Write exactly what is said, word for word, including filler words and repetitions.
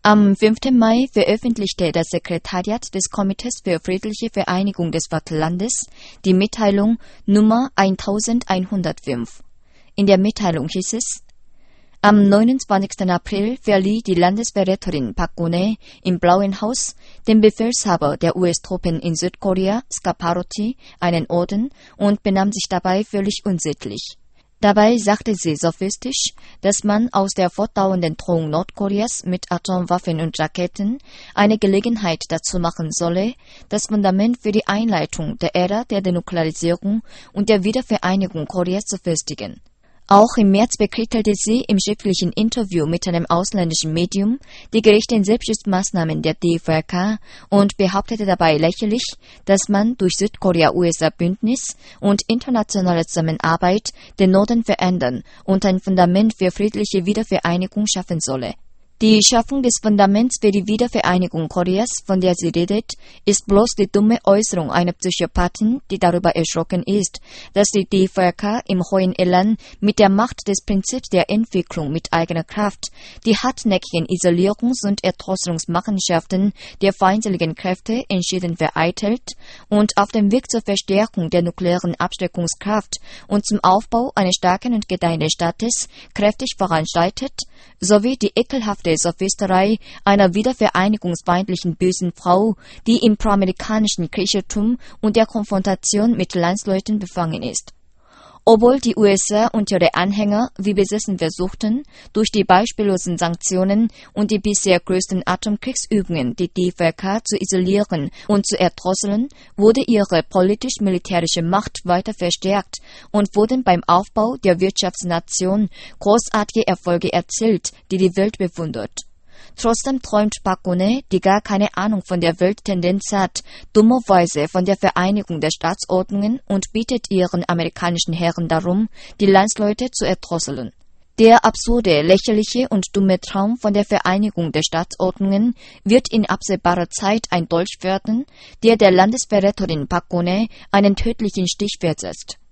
Am fünften Mai veröffentlichte das Sekretariat des Komitees für friedliche Vereinigung des Vaterlandes die Mitteilung Nummer elfhundertfünf. In der Mitteilung hieß es: Am neunundzwanzigsten April verlieh die Landesverräterin Park Geun-hye im Blauen Haus dem Befehlshaber der U S-Truppen in Südkorea, Scaparrotti, einen Orden und benahm sich dabei völlig unsittlich. Dabei sagte sie sophistisch, dass man aus der fortdauernden Drohung Nordkoreas mit Atomwaffen und Raketen eine Gelegenheit dazu machen solle, das Fundament für die Einleitung der Ära der Denuklearisierung und der Wiedervereinigung Koreas zu festigen. Auch im März bekristelte sie im schriftlichen Interview mit einem ausländischen Medium die gerechten Selbstschutzmaßnahmen der D V R K und behauptete dabei lächerlich, dass man durch Südkorea-U S A-Bündnis und internationale Zusammenarbeit den Norden verändern und ein Fundament für friedliche Wiedervereinigung schaffen solle. Die Schaffung des Fundaments für die Wiedervereinigung Koreas, von der sie redet, ist bloß die dumme Äußerung einer Psychopathin, die darüber erschrocken ist, dass die D V R K im hohen Elan mit der Macht des Prinzips der Entwicklung mit eigener Kraft die hartnäckigen Isolierungs- und Erdrosselungsmachenschaften der feindseligen Kräfte entschieden vereitelt und auf dem Weg zur Verstärkung der nuklearen Abschreckungskraft und zum Aufbau eines starken und gedeihenden Staates kräftig voranschreitet, sowie die ekelhafte Sophisterei einer wiedervereinigungsfeindlichen bösen Frau, die im proamerikanischen Kriechertum und der Konfrontation mit Landsleuten befangen ist. Obwohl die U S A und ihre Anhänger wie besessen versuchten, durch die beispiellosen Sanktionen und die bisher größten Atomkriegsübungen die D V R K zu isolieren und zu erdrosseln, wurde ihre politisch-militärische Macht weiter verstärkt und wurden beim Aufbau der Wirtschaftsnation großartige Erfolge erzielt, die die Welt bewundert. Trotzdem träumt Park Geun-hye, die gar keine Ahnung von der Welttendenz hat, dummerweise von der Vereinigung der Staatsordnungen und bittet ihren amerikanischen Herren darum, die Landsleute zu erdrosseln. Der absurde, lächerliche und dumme Traum von der Vereinigung der Staatsordnungen wird in absehbarer Zeit ein Dolch werden, der der Landesverräterin Park Geun-hye einen tödlichen Stich versetzt.